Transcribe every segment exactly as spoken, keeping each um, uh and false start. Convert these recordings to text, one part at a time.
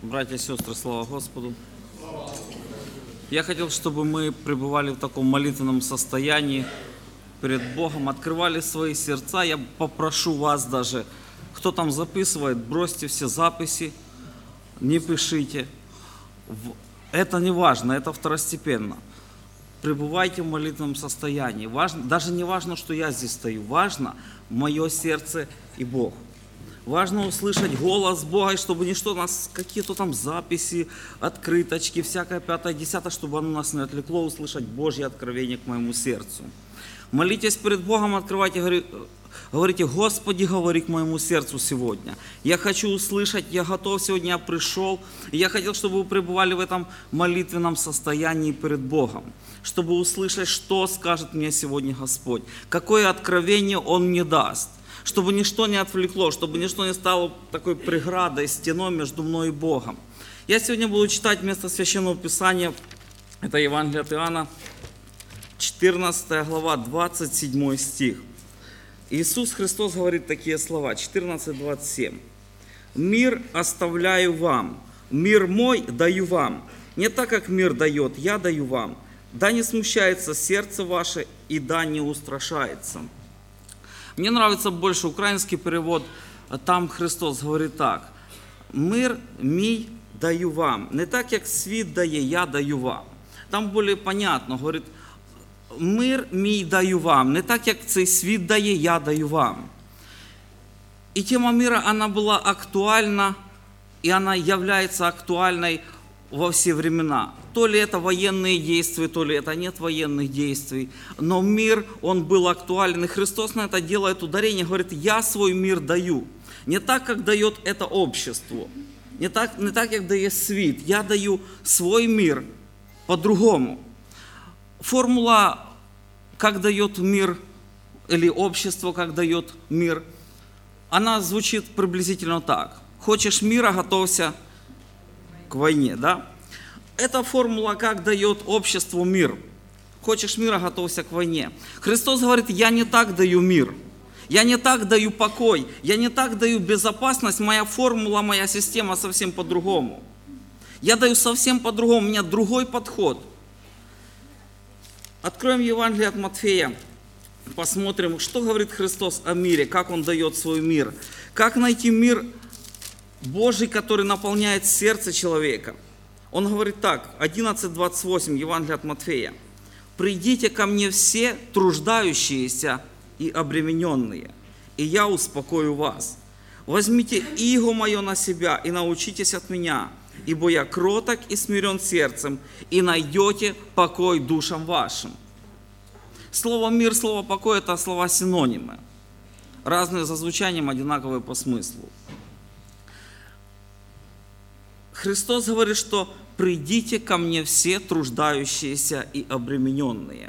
Братья и сестры, слава Господу. Я хотел, чтобы мы пребывали в таком молитвенном состоянии перед Богом, открывали свои сердца. Я попрошу вас даже, кто там записывает, бросьте все записи, не пишите. Это не важно, это второстепенно. Пребывайте в молитвенном состоянии. Важно, даже не важно, что я здесь стою, важно мое сердце и Бог. Важно услышать голос Бога, и чтобы ничто у нас, какие-то там записи, открыточки, всякое пятое, десятое, чтобы оно нас не отвлекло, услышать Божье откровение к моему сердцу. Молитесь перед Богом, открывайте, говорите: Господи, говори к моему сердцу сегодня. Я хочу услышать, я готов сегодня, я пришел. И я хотел, чтобы вы пребывали в этом молитвенном состоянии перед Богом, чтобы услышать, что скажет мне сегодня Господь, какое откровение Он мне даст. Чтобы ничто не отвлекло, чтобы ничто не стало такой преградой, стеной между мной и Богом. Я сегодня буду читать место Священного Писания, это Евангелие от Иоанна, четырнадцатая глава, двадцать седьмой стих. Иисус Христос говорит такие слова, четырнадцать двадцать семь. «Мир оставляю вам, мир мой даю вам, не так, как мир дает, я даю вам. Да не смущается сердце ваше, и да не устрашается». Мне нравится больше украинский перевод, там Христос говорит так: «Мир мій даю вам, не так, як світ дає, я даю вам». Там более понятно, говорит: «Мир мій даю вам, не так, як цей світ дає, я даю вам». И тема мира, она была актуальна, и она является актуальной во все времена. То ли это военные действия, то ли это нет военных действий. Но мир, он был актуален. И Христос на это делает ударение, говорит: «Я свой мир даю». Не так, как дает это общество. Не так, не так, как дает свет. Я даю свой мир по-другому. Формула, как дает мир, или общество, как дает мир, она звучит приблизительно так. Хочешь мира, готовься к войне, да? Это формула, как дает обществу мир. Хочешь мира, готовься к войне. Христос говорит: я не так даю мир. Я не так даю покой. Я не так даю безопасность. Моя формула, моя система совсем по-другому. Я даю совсем по-другому. У меня другой подход. Откроем Евангелие от Матфея. Посмотрим, что говорит Христос о мире, как Он дает свой мир. Как найти мир Божий, который наполняет сердце человека. Он говорит так, одиннадцать двадцать восемь, Евангелие от Матфея. «Придите ко мне все труждающиеся и обремененные, и я успокою вас. Возьмите иго мое на себя и научитесь от меня, ибо я кроток и смирен сердцем, и найдете покой душам вашим». Слово «мир», слово «покой» – это слова синонимы. Разные за звучанием, одинаковые по смыслу. Христос говорит, что «придите ко мне все труждающиеся и обремененные».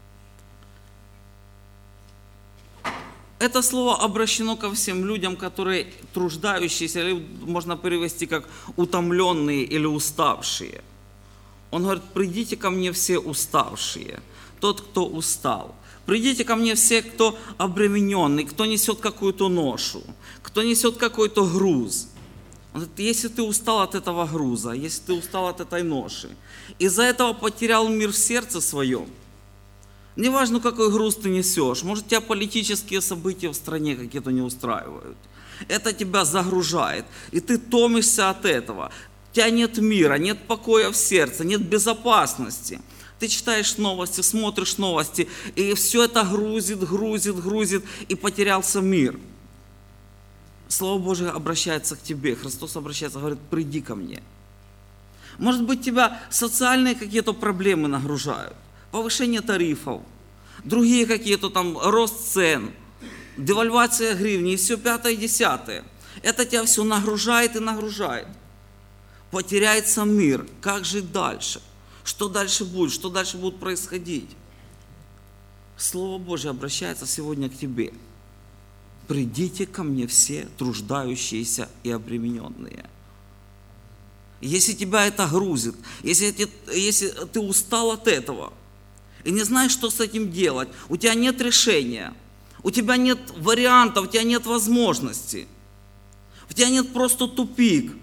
Это слово обращено ко всем людям, которые труждающиеся, или можно перевести как утомленные или уставшие. Он говорит: «Придите ко мне все уставшие», тот, кто устал. «Придите ко мне все, кто обремененный, кто несет какую-то ношу, кто несет какой-то груз». Он говорит: если ты устал от этого груза, если ты устал от этой ноши, из-за этого потерял мир в сердце своем, неважно, какой груз ты несешь, может, тебя политические события в стране какие-то не устраивают, это тебя загружает, и ты томишься от этого, у тебя нет мира, нет покоя в сердце, нет безопасности. Ты читаешь новости, смотришь новости, и все это грузит, грузит, грузит, и потерялся мир. Слово Божие обращается к тебе, Христос обращается, говорит: «Приди ко мне». Может быть, тебя социальные какие-то проблемы нагружают, повышение тарифов, другие какие-то там, рост цен, девальвация гривни и все пятое и десятое. Это тебя все нагружает и нагружает. Потеряется мир. Как жить дальше? Что дальше будет? Что дальше будет происходить? Слово Божие обращается сегодня к тебе. «Придите ко мне все труждающиеся и обремененные». Если тебя это грузит, если, если ты устал от этого и не знаешь, что с этим делать, у тебя нет решения, у тебя нет вариантов, у тебя нет возможности, у тебя нет просто тупик,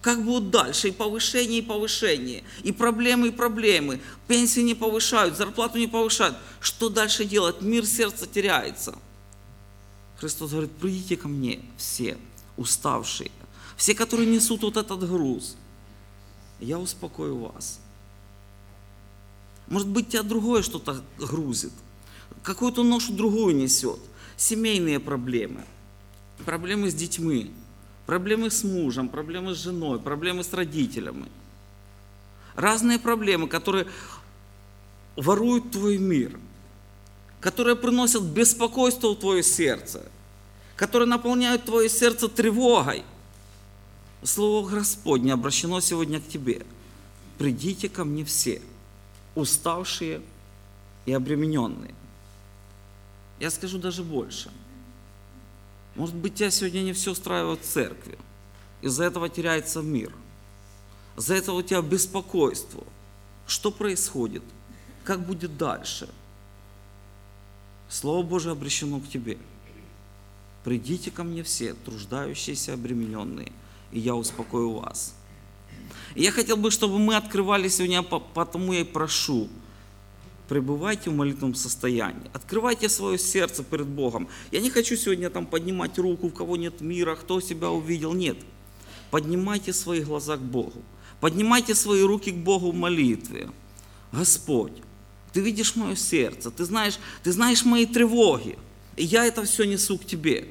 Как будет дальше? И повышение, и повышение. И проблемы, и проблемы. Пенсии не повышают, зарплату не повышают. Что дальше делать? Мир сердца теряется. Христос говорит, придите ко мне все уставшие, все, которые несут вот этот груз. Я успокою вас. Может быть, тебя другое что-то грузит. Какую-то ношу другую несет. Семейные проблемы. Проблемы с детьми. Проблемы с мужем, проблемы с женой, проблемы с родителями. Разные проблемы, которые воруют твой мир, которые приносят беспокойство в твое сердце, которые наполняют твое сердце тревогой. Слово Господне обращено сегодня к тебе. Придите ко мне все, уставшие и обремененные. Я скажу даже больше. Может быть, тебя сегодня не все устраивает в церкви. Из-за этого теряется мир. Из-за этого у тебя беспокойство. Что происходит? Как будет дальше? Слово Божие обращено к тебе. Придите ко мне все, труждающиеся, обремененные, и я успокою вас. И я хотел бы, чтобы мы открывали сегодня, потому я и прошу, пребывайте в молитвенном состоянии. Открывайте свое сердце перед Богом. Я не хочу сегодня там поднимать руку, у кого нет мира, кто себя увидел. Нет. Поднимайте свои глаза к Богу. Поднимайте свои руки к Богу в молитве. Господь, Ты видишь мое сердце, Ты знаешь, Ты знаешь мои тревоги, и я это все несу к Тебе.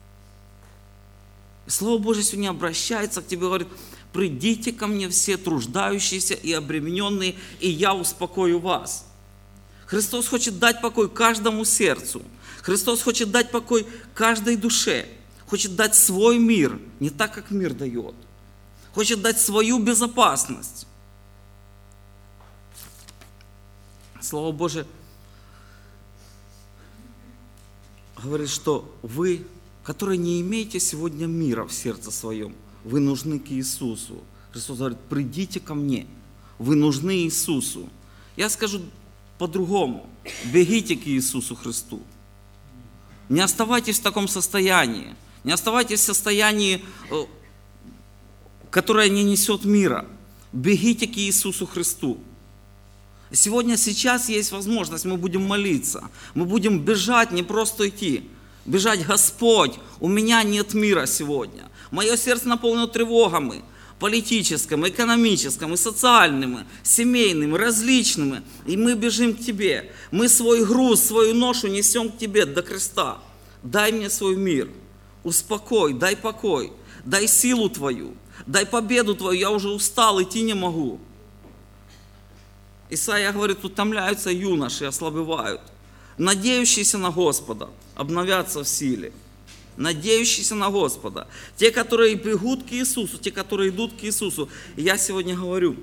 Слово Божье сегодня обращается к тебе, говорит, придите ко мне все труждающиеся и обремененные, и я успокою вас. Христос хочет дать покой каждому сердцу. Христос хочет дать покой каждой душе. Хочет дать свой мир, не так, как мир дает. Хочет дать свою безопасность. Слово Божие говорит, что вы, которые не имеете сегодня мира в сердце своем, вы нужны к Иисусу. Христос говорит, придите ко мне, вы нужны Иисусу. Я скажу по-другому, бегите к Иисусу Христу. Не оставайтесь в таком состоянии, не оставайтесь в состоянии, которое не несет мира. Бегите к Иисусу Христу. Сегодня, сейчас есть возможность, мы будем молиться, мы будем бежать, не просто идти. Бежать, Господь, у меня нет мира сегодня. Мое сердце наполнено тревогами, политическими, экономическими, социальными, семейными, различными. И мы бежим к Тебе. Мы свой груз, свою ношу несем к Тебе до креста. Дай мне свой мир. Успокой, дай покой, дай силу Твою, дай победу Твою. Я уже устал, идти не могу. Исайя говорит, утомляются юноши, ослабевают. Надеющиеся на Господа обновятся в силе. Надеющиеся на Господа. Те, которые бегут к Иисусу, те, которые идут к Иисусу. И я сегодня говорю,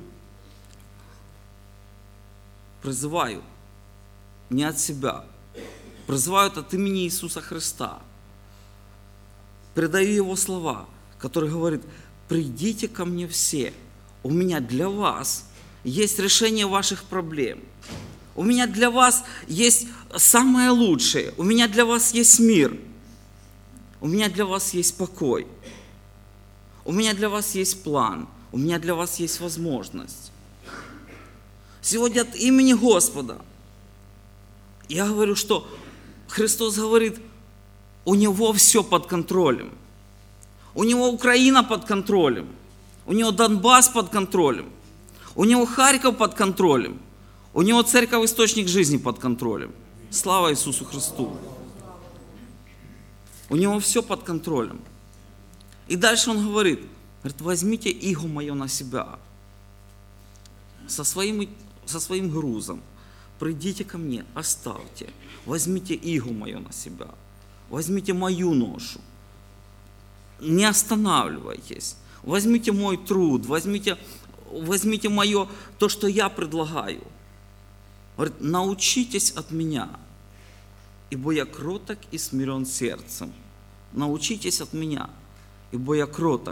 призываю не от себя, призываю от имени Иисуса Христа. Передаю Его слова, которые говорят, придите ко мне все, у меня для вас есть решение ваших проблем. У меня для вас есть самое лучшее. У меня для вас есть мир. У меня для вас есть покой. У меня для вас есть план. У меня для вас есть возможность. Сегодня от имени Господа я говорю, что Христос говорит, у Него все под контролем. У Него Украина под контролем. У Него Донбасс под контролем. У Него Харьков под контролем. У Него церковь источник жизни под контролем. Слава Иисусу Христу. У Него все под контролем. И дальше Он говорит, говорит, возьмите иго мое на себя. Со своим, со своим грузом. Придите ко мне, оставьте. Возьмите иго мое на себя. Возьмите мою ношу. Не останавливайтесь. Возьмите мой труд. Возьмите, возьмите мое, то, что я предлагаю. Говорит, научитесь от меня, ибо я кроток и смирен сердцем. Научитесь от меня, ибо я кроток.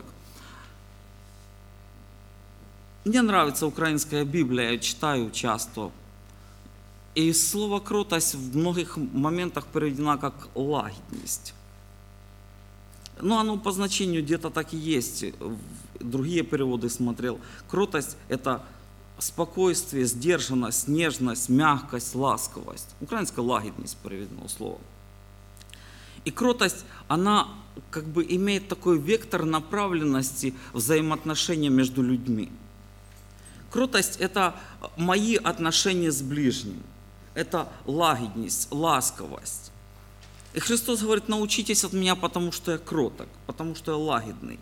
Мне нравится украинская Библия, я читаю часто. И слово кротость в многих моментах переведено как лагідність. Но оно по значению где-то так и есть. другие переводы смотрел. Кротость – это спокойствие, сдержанность, нежность, мягкость, ласковость. Украинская лагідність переведено слово. И кротость, она как бы имеет такой вектор направленности взаимоотношения между людьми. Кротость – это мои отношения с ближним. Это лагідність, ласковость. И Христос говорит: научитесь от меня, потому что я кроток, потому что я лагідний.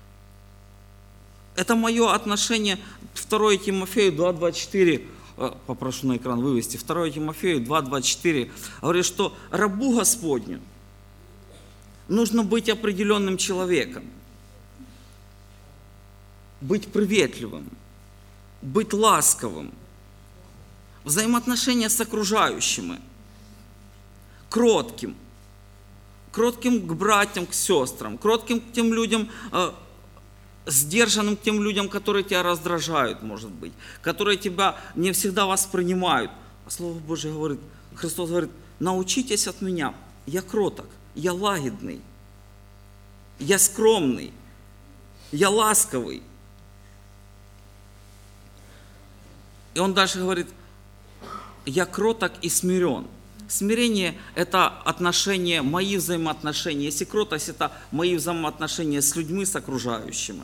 Это мое отношение, второе Тимофею два двадцать четыре, попрошу на экран вывести, второе Тимофею два двадцать четыре, говорит, что рабу Господню нужно быть определенным человеком, быть приветливым, быть ласковым, взаимоотношения с окружающими, кротким, кротким к братьям, к сестрам, кротким к тем людям, сдержанным к тем людям, которые тебя раздражают, может быть, которые тебя не всегда воспринимают. А Слово Божие говорит, Христос говорит: научитесь от меня, я кроток, я лагідний, я скромный, я ласковый. И он дальше говорит: я кроток и смирен. Смирение – это отношения, мои взаимоотношения. Если кротость – это мои взаимоотношения с людьми, с окружающими,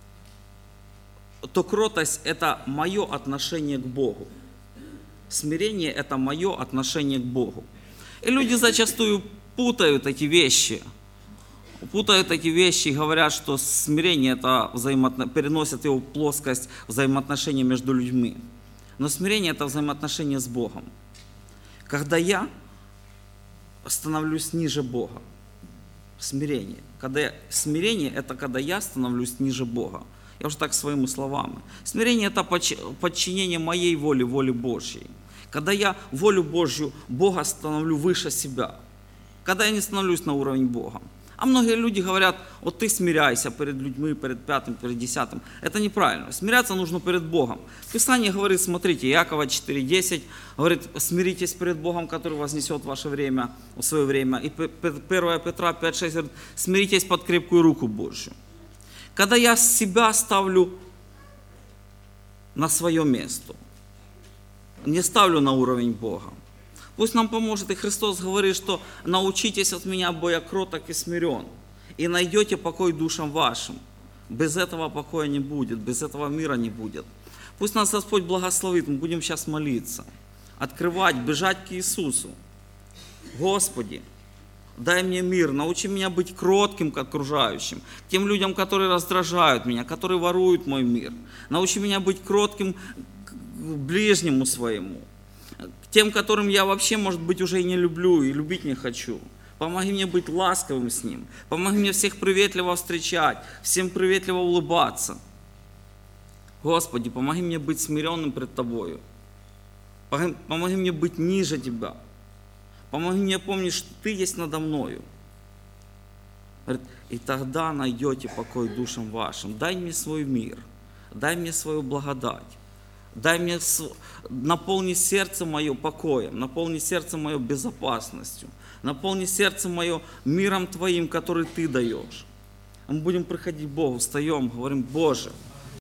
то кротость – это мое отношение к Богу. Смирение – это мое отношение к Богу. И люди зачастую путают эти вещи. Путают эти вещи и говорят, что смирение – это взаимоотно... переносят его в плоскость взаимоотношений между людьми. Но смирение – это взаимоотношения с Богом. Когда я становлюсь ниже Бога. Смирение. Когда я... Смирение – это когда я становлюсь ниже Бога. Я уже так своими словами. Смирение – это подчинение моей воле, воле Божьей. Когда я волю Божью, Бога становлю выше себя. Когда я не становлюсь на уровень Бога. А многие люди говорят: вот ты смиряйся перед людьми, перед пятым, перед десятым. Это неправильно. Смиряться нужно перед Богом. Писание говорит, смотрите, Иакова четыре десять, говорит: смиритесь перед Богом, который вознесет ваше время, в свое время. И первое Петра пять шесть говорит: смиритесь под крепкую руку Божью. Когда я себя ставлю на свое место, не ставлю на уровень Бога. Пусть нам поможет, и Христос говорит, что научитесь от меня, бо я кроток и смирен, и найдете покой душам вашим. Без этого покоя не будет, без этого мира не будет. Пусть нас Господь благословит, мы будем сейчас молиться, открывать, бежать к Иисусу. Господи, дай мне мир, научи меня быть кротким к окружающим, к тем людям, которые раздражают меня, которые воруют мой мир. Научи меня быть кротким к ближнему своему, к тем, которым я вообще, может быть, уже и не люблю, и любить не хочу. Помоги мне быть ласковым с ним. Помоги мне всех приветливо встречать, всем приветливо улыбаться. Господи, помоги мне быть смиренным пред Тобою. Помоги мне быть ниже Тебя. Помоги мне помнить, что Ты есть надо мною. И тогда найдете покой душам вашим. Дай мне свой мир, дай мне свою благодать. Дай мне, наполни сердце мое покоем, наполни сердце мое безопасностью, наполни сердце мое миром Твоим, который Ты даешь. Мы будем приходить к Богу, встаем, говорим: Боже,